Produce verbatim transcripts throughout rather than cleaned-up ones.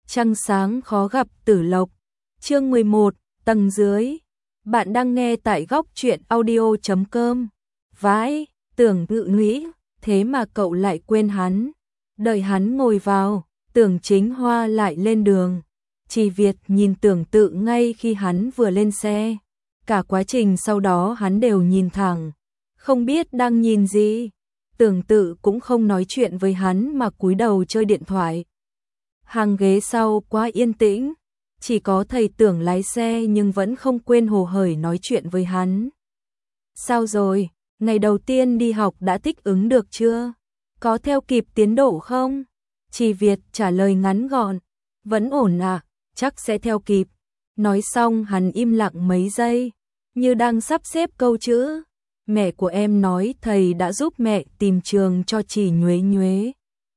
Trăng sáng khó gặp Tử Lộc. Chương mười một, tầng dưới. Bạn đang nghe tại góc truyện audio chấm com. Vãi, Tưởng Tự nghĩ, thế mà cậu lại quên hắn. Đợi hắn ngồi vào, Tưởng Chính Hoa lại lên đường. Chỉ Việt nhìn Tưởng Tự ngay khi hắn vừa lên xe. Cả quá trình sau đó hắn đều nhìn thẳng, không biết đang nhìn gì. Tưởng Tự cũng không nói chuyện với hắn mà cúi đầu chơi điện thoại. Hàng ghế sau quá yên tĩnh, chỉ có thầy Tưởng lái xe nhưng vẫn không quên hồ hởi nói chuyện với hắn. Sao rồi, ngày đầu tiên đi học đã thích ứng được chưa? Có theo kịp tiến độ không? Chỉ Việt trả lời ngắn gọn, vẫn ổn à, chắc sẽ theo kịp. Nói xong hắn im lặng mấy giây, như đang sắp xếp câu chữ. Mẹ của em nói thầy đã giúp mẹ tìm trường cho chị Nhuế Nhuế.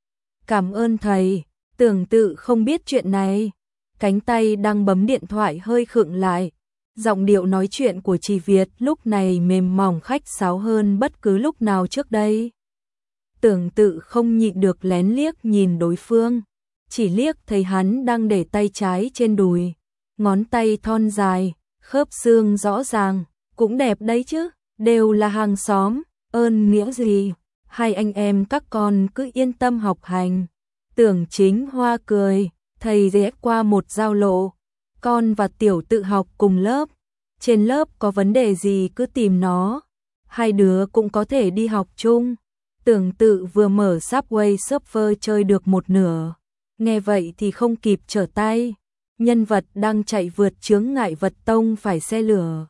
Cảm ơn thầy. Tưởng Tự không biết chuyện này, cánh tay đang bấm điện thoại hơi khựng lại. Giọng điệu nói chuyện của chị Việt lúc này mềm mỏng khách sáo hơn bất cứ lúc nào trước đây. Tưởng Tự không nhịn được lén liếc nhìn đối phương, chỉ liếc thấy hắn đang để tay trái trên đùi, ngón tay thon dài, khớp xương rõ ràng, cũng đẹp đấy chứ, đều là hàng xóm, ơn nghĩa gì, hai anh em các con cứ yên tâm học hành. Tưởng Chính Hoa cười, thầy rẽ qua một giao lộ, con và Tiểu Tự học cùng lớp, trên lớp có vấn đề gì cứ tìm nó, hai đứa cũng có thể đi học chung. Tưởng Tự vừa mở Subway Surfer chơi được một nửa, nghe vậy thì không kịp trở tay, nhân vật đang chạy vượt chướng ngại vật tông phải xe lửa.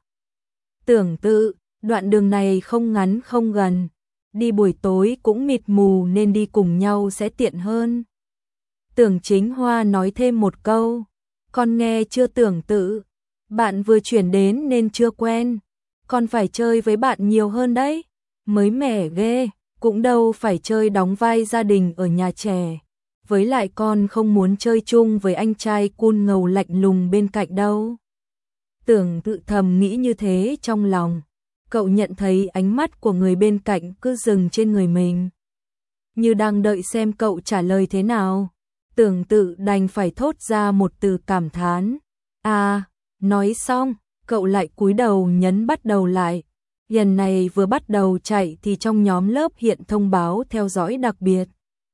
Tưởng Tự, đoạn đường này không ngắn không gần, đi buổi tối cũng mịt mù nên đi cùng nhau sẽ tiện hơn. Tưởng Chính Hoa nói thêm một câu, con nghe chưa Tưởng Tự, bạn vừa chuyển đến nên chưa quen, con phải chơi với bạn nhiều hơn đấy, mới mẻ ghê, cũng đâu phải chơi đóng vai gia đình ở nhà trẻ, với lại con không muốn chơi chung với anh trai cun ngầu lạnh lùng bên cạnh đâu. Tưởng Tự thầm nghĩ như thế trong lòng, cậu nhận thấy ánh mắt của người bên cạnh cứ dừng trên người mình, như đang đợi xem cậu trả lời thế nào. Tưởng Tự đành phải thốt ra một từ cảm thán. À, nói xong, cậu lại cúi đầu nhấn bắt đầu lại. Lần này vừa bắt đầu chạy thì trong nhóm lớp hiện thông báo theo dõi đặc biệt.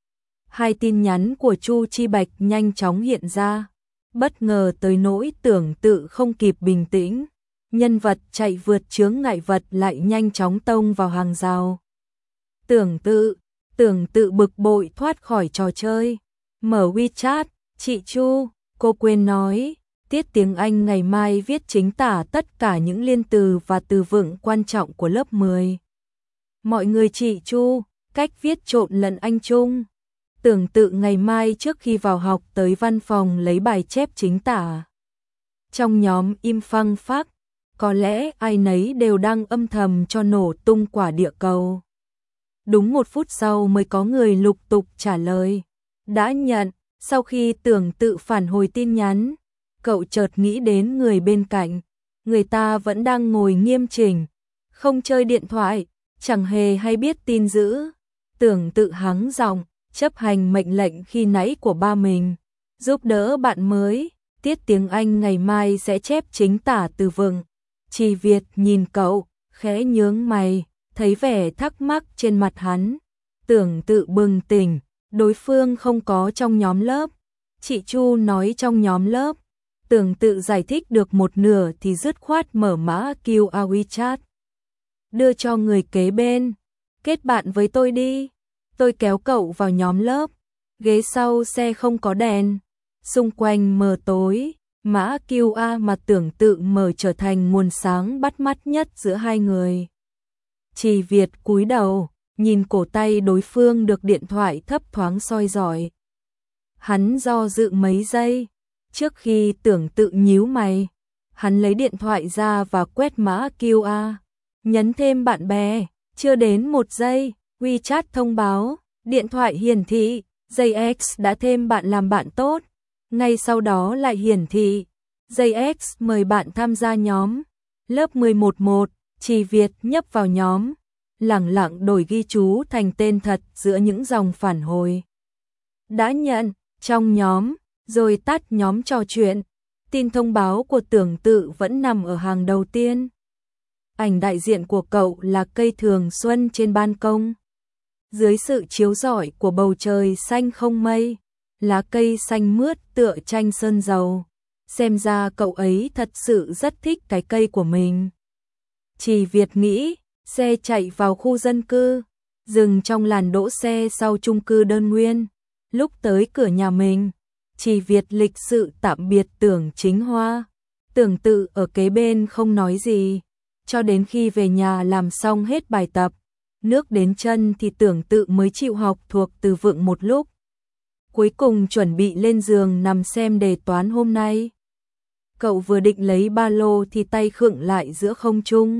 Hai tin nhắn của Chu Chi Bạch nhanh chóng hiện ra. Bất ngờ tới nỗi Tưởng Tự không kịp bình tĩnh. Nhân vật chạy vượt chướng ngại vật lại nhanh chóng tông vào hàng rào. Tưởng Tự, Tưởng Tự bực bội thoát khỏi trò chơi. Mở WeChat, chị Chu, cô quên nói, tiết tiếng Anh ngày mai viết chính tả tất cả những liên từ và từ vựng quan trọng của lớp mười. Mọi người chị Chu, cách viết trộn lẫn Anh Trung. Tưởng Tự ngày mai trước khi vào học tới văn phòng lấy bài chép chính tả. Trong nhóm im phăng phắc, có lẽ ai nấy đều đang âm thầm cho nổ tung quả địa cầu. Đúng một phút sau mới có người lục tục trả lời. Đã nhận, sau khi Tưởng Tự phản hồi tin nhắn, cậu chợt nghĩ đến người bên cạnh, người ta vẫn đang ngồi nghiêm chỉnh, không chơi điện thoại, chẳng hề hay biết tin dữ. Tưởng Tự hắng giọng, chấp hành mệnh lệnh khi nãy của ba mình, giúp đỡ bạn mới, tiết tiếng Anh ngày mai sẽ chép chính tả từ vựng. Chỉ Việt nhìn cậu, khẽ nhướng mày, thấy vẻ thắc mắc trên mặt hắn. Tưởng Tự bừng tỉnh. Đối phương không có trong nhóm lớp. Chị Chu nói trong nhóm lớp. Tưởng Tự giải thích được một nửa thì dứt khoát mở mã quy rờ WeChat. Đưa cho người kế bên. Kết bạn với tôi đi. Tôi kéo cậu vào nhóm lớp. Ghế sau xe không có đèn. Xung quanh mờ tối. Mã quy rờ mà Tưởng Tự mở trở thành nguồn sáng bắt mắt nhất giữa hai người. Chỉ Việt cúi đầu, nhìn cổ tay đối phương được điện thoại thấp thoáng soi rọi. Hắn do dự mấy giây, trước khi Tưởng Tự nhíu mày, hắn lấy điện thoại ra và quét mã quy rờ, nhấn thêm bạn bè, chưa đến một giây, WeChat thông báo, điện thoại hiển thị, J X đã thêm bạn làm bạn tốt, ngay sau đó lại hiển thị, J X mời bạn tham gia nhóm, lớp mười một một, Chỉ Việt nhấp vào nhóm. Lẳng lặng đổi ghi chú thành tên thật giữa những dòng phản hồi. Đã nhận, trong nhóm, rồi tắt nhóm trò chuyện. Tin thông báo của Tưởng Tự vẫn nằm ở hàng đầu tiên. Ảnh đại diện của cậu là cây thường xuân trên ban công. Dưới sự chiếu rọi của bầu trời xanh không mây, lá cây xanh mướt tựa tranh sơn dầu. Xem ra cậu ấy thật sự rất thích cái cây của mình. Chỉ Việt nghĩ, xe chạy vào khu dân cư, dừng trong làn đỗ xe sau chung cư đơn nguyên. Lúc tới cửa nhà mình, Chỉ Việt lịch sự tạm biệt Tưởng Chính Hoa. Tưởng Tự ở kế bên không nói gì, cho đến khi về nhà làm xong hết bài tập, nước đến chân thì Tưởng Tự mới chịu học thuộc từ vựng một lúc. Cuối cùng chuẩn bị lên giường nằm xem đề toán hôm nay. Cậu vừa định lấy ba lô thì tay khựng lại giữa không trung.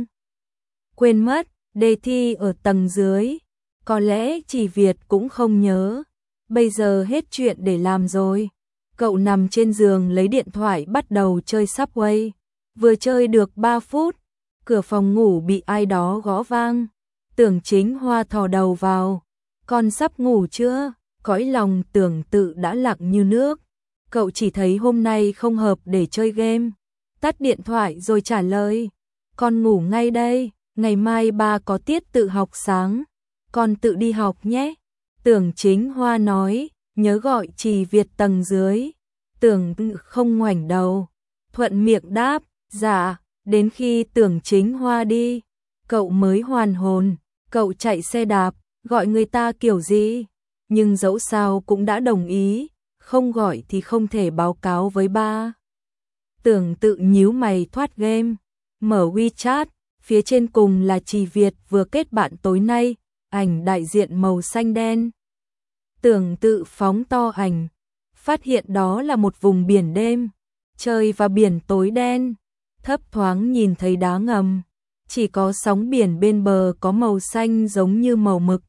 Quên mất, đề thi ở tầng dưới. Có lẽ Chỉ Việt cũng không nhớ. Bây giờ hết chuyện để làm rồi. Cậu nằm trên giường lấy điện thoại bắt đầu chơi Subway. Vừa chơi được ba phút, cửa phòng ngủ bị ai đó gõ vang. Tưởng Chính Hoa thò đầu vào. Con sắp ngủ chưa? Cõi lòng Tưởng Tự đã lặng như nước. Cậu chỉ thấy hôm nay không hợp để chơi game. Tắt điện thoại rồi trả lời. Con ngủ ngay đây, ngày mai ba có tiết tự học sáng. Con tự đi học nhé. Tưởng Chính Hoa nói, nhớ gọi Chỉ Việt tầng dưới. Tưởng Tự không ngoảnh đầu, thuận miệng đáp, dạ. Đến khi Tưởng Chính Hoa đi, cậu mới hoàn hồn. Cậu chạy xe đạp, gọi người ta kiểu gì? Nhưng dẫu sao cũng đã đồng ý, không gọi thì không thể báo cáo với ba. Tưởng Tự nhíu mày thoát game, mở WeChat, phía trên cùng là Chỉ Việt vừa kết bạn tối nay, ảnh đại diện màu xanh đen. Tưởng Tự phóng to ảnh, phát hiện đó là một vùng biển đêm, trời và biển tối đen, thấp thoáng nhìn thấy đá ngầm, chỉ có sóng biển bên bờ có màu xanh giống như màu mực,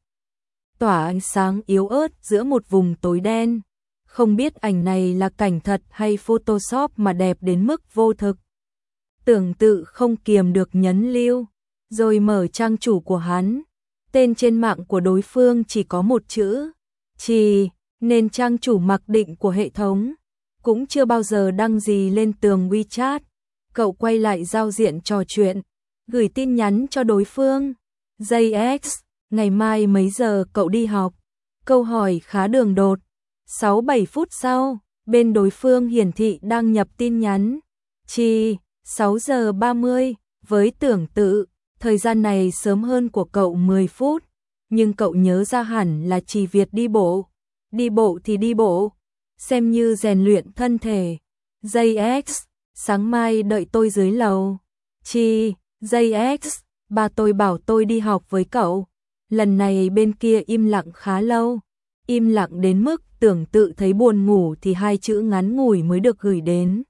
tỏa ánh sáng yếu ớt giữa một vùng tối đen. Không biết ảnh này là cảnh thật hay Photoshop mà đẹp đến mức vô thực. Tưởng Tự không kiềm được nhấn lưu, rồi mở trang chủ của hắn. Tên trên mạng của đối phương chỉ có một chữ, Chỉ, nên trang chủ mặc định của hệ thống. Cũng chưa bao giờ đăng gì lên tường WeChat. Cậu quay lại giao diện trò chuyện, gửi tin nhắn cho đối phương. gi ích, ngày mai mấy giờ cậu đi học? Câu hỏi khá đường đột. sáu bảy phút sau, bên đối phương hiển thị đăng nhập tin nhắn. Chỉ, sáu giờ ba mươi, với Tưởng Tự, thời gian này sớm hơn của cậu mười phút. Nhưng cậu nhớ ra hẳn là Chỉ Việt đi bộ. Đi bộ thì đi bộ, xem như rèn luyện thân thể. gi ích, sáng mai đợi tôi dưới lầu. Chỉ, gi ích, ba tôi bảo tôi đi học với cậu. Lần này bên kia im lặng khá lâu. Im lặng đến mức Tưởng Tự thấy buồn ngủ thì hai chữ ngắn ngủi mới được gửi đến.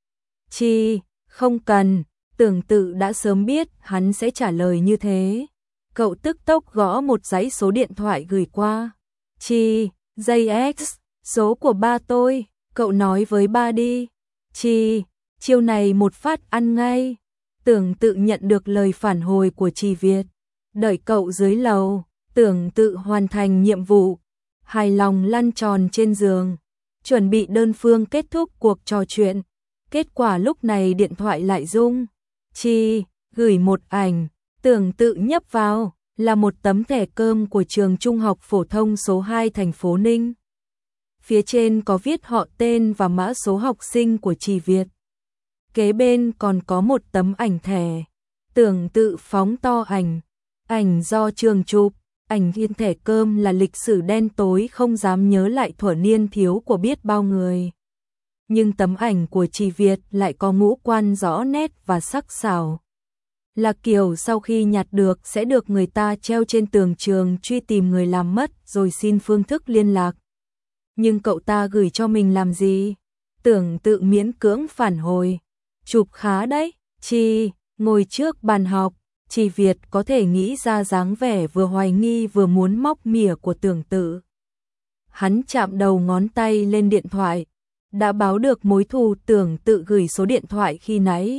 Chỉ, không cần, Tưởng Tự đã sớm biết hắn sẽ trả lời như thế. Cậu tức tốc gõ một dãy số điện thoại gửi qua. Chỉ, gi ích, số của ba tôi, cậu nói với ba đi. Chỉ, chiều này một phát ăn ngay. Tưởng Tự nhận được lời phản hồi của Chỉ Việt. Đợi cậu dưới lầu, Tưởng Tự hoàn thành nhiệm vụ. Hài lòng lăn tròn trên giường, chuẩn bị đơn phương kết thúc cuộc trò chuyện. Kết quả lúc này điện thoại lại rung. Chỉ, gửi một ảnh, Tưởng Tự nhấp vào, là một tấm thẻ cơm của trường trung học phổ thông số hai thành phố Ninh. Phía trên có viết họ tên và mã số học sinh của Chỉ Việt. Kế bên còn có một tấm ảnh thẻ. Tưởng Tự phóng to ảnh, ảnh do trường chụp. Ảnh in thẻ cơm là lịch sử đen tối không dám nhớ lại thuở niên thiếu của biết bao người. Nhưng tấm ảnh của Chỉ Việt lại có ngũ quan rõ nét và sắc sảo. Là kiểu sau khi nhặt được sẽ được người ta treo trên tường trường truy tìm người làm mất rồi xin phương thức liên lạc. Nhưng cậu ta gửi cho mình làm gì? Tưởng Tự miễn cưỡng phản hồi. Chụp khá đấy, Chỉ, ngồi trước bàn học. Chỉ Việt có thể nghĩ ra dáng vẻ vừa hoài nghi vừa muốn móc mỉa của Tưởng Tự. Hắn chạm đầu ngón tay lên điện thoại, đã báo được mối thù. Tưởng Tự gửi số điện thoại khi nãy.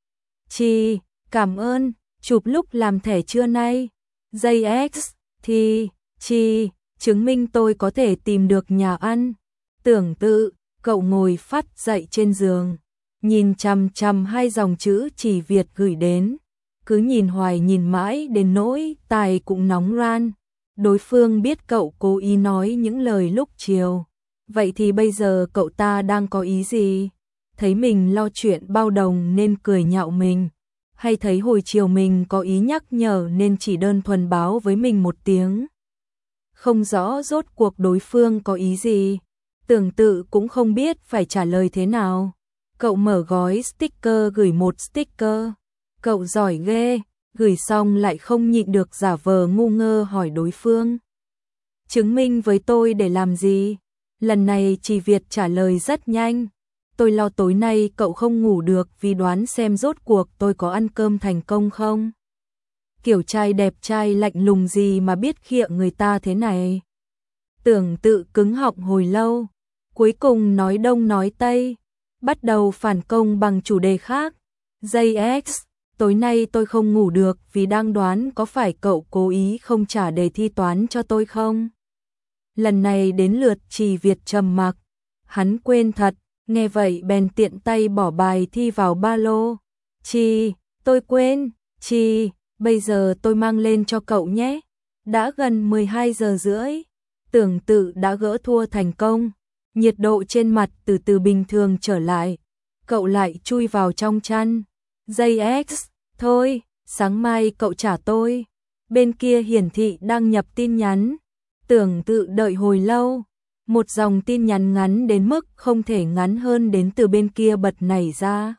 Chỉ, cảm ơn, chụp lúc làm thẻ trưa nay. gi ích, thì, Chỉ, chứng minh tôi có thể tìm được nhà ăn. Tưởng Tự, Cậu ngồi phắt dậy trên giường, nhìn chằm chằm hai dòng chữ Trì Việt gửi đến, cứ nhìn hoài nhìn mãi đến nỗi tai cũng nóng ran. Đối phương biết cậu cố ý nói những lời lúc chiều, vậy thì bây giờ cậu ta đang có ý gì? Thấy mình lo chuyện bao đồng nên cười nhạo mình, hay thấy hồi chiều mình có ý nhắc nhở nên chỉ đơn thuần báo với mình một tiếng? Không rõ rốt cuộc đối phương có ý gì, Tưởng Tự cũng không biết phải trả lời thế nào. Cậu mở gói sticker gửi một sticker. Cậu giỏi ghê, gửi xong lại không nhịn được giả vờ ngu ngơ hỏi đối phương. Chứng minh với tôi để làm gì? Lần này Trì Việt trả lời rất nhanh. Tôi lo tối nay cậu không ngủ được vì đoán xem rốt cuộc tôi có ăn cơm thành công không? Kiểu trai đẹp trai lạnh lùng gì mà biết khịa người ta thế này? Tưởng Tự cứng họng hồi lâu, cuối cùng nói đông nói tây, bắt đầu phản công bằng chủ đề khác. gi ích, tối nay tôi không ngủ được vì đang đoán có phải cậu cố ý không trả đề thi toán cho tôi không? Lần này đến lượt Trì Việt trầm mặc, hắn quên thật, nghe vậy bèn tiện tay bỏ bài thi vào ba lô. Trì, tôi quên, Trì, bây giờ tôi mang lên cho cậu nhé. Đã gần mười hai giờ rưỡi, Tưởng Tự đã gỡ thua thành công, nhiệt độ trên mặt từ từ bình thường trở lại. Cậu lại chui vào trong chăn. gi ích, thôi, sáng mai cậu trả tôi. Bên kia hiển thị đăng nhập tin nhắn. Tưởng Tự đợi hồi lâu, một dòng tin nhắn ngắn đến mức không thể ngắn hơn đến từ bên kia bật nảy ra.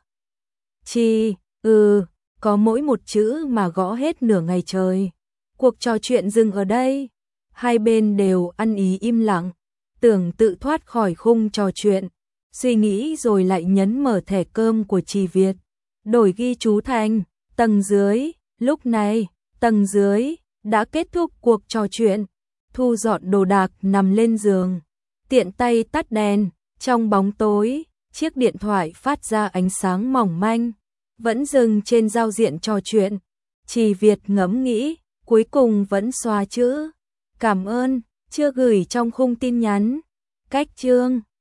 Chi, ừ, có mỗi một chữ mà gõ hết nửa ngày trời. Cuộc trò chuyện dừng ở đây, hai bên đều ăn ý im lặng. Tưởng Tự thoát khỏi khung trò chuyện, suy nghĩ rồi lại nhấn mở thẻ cơm của Trì Việt, đổi ghi chú thành tầng dưới. Lúc này, tầng dưới đã kết thúc cuộc trò chuyện, thu dọn đồ đạc nằm lên giường, tiện tay tắt đèn. Trong bóng tối, chiếc điện thoại phát ra ánh sáng mỏng manh, vẫn dừng trên giao diện trò chuyện. Trì Việt ngẫm nghĩ, cuối cùng vẫn xóa chữ cảm ơn chưa gửi trong khung tin nhắn. Cách chương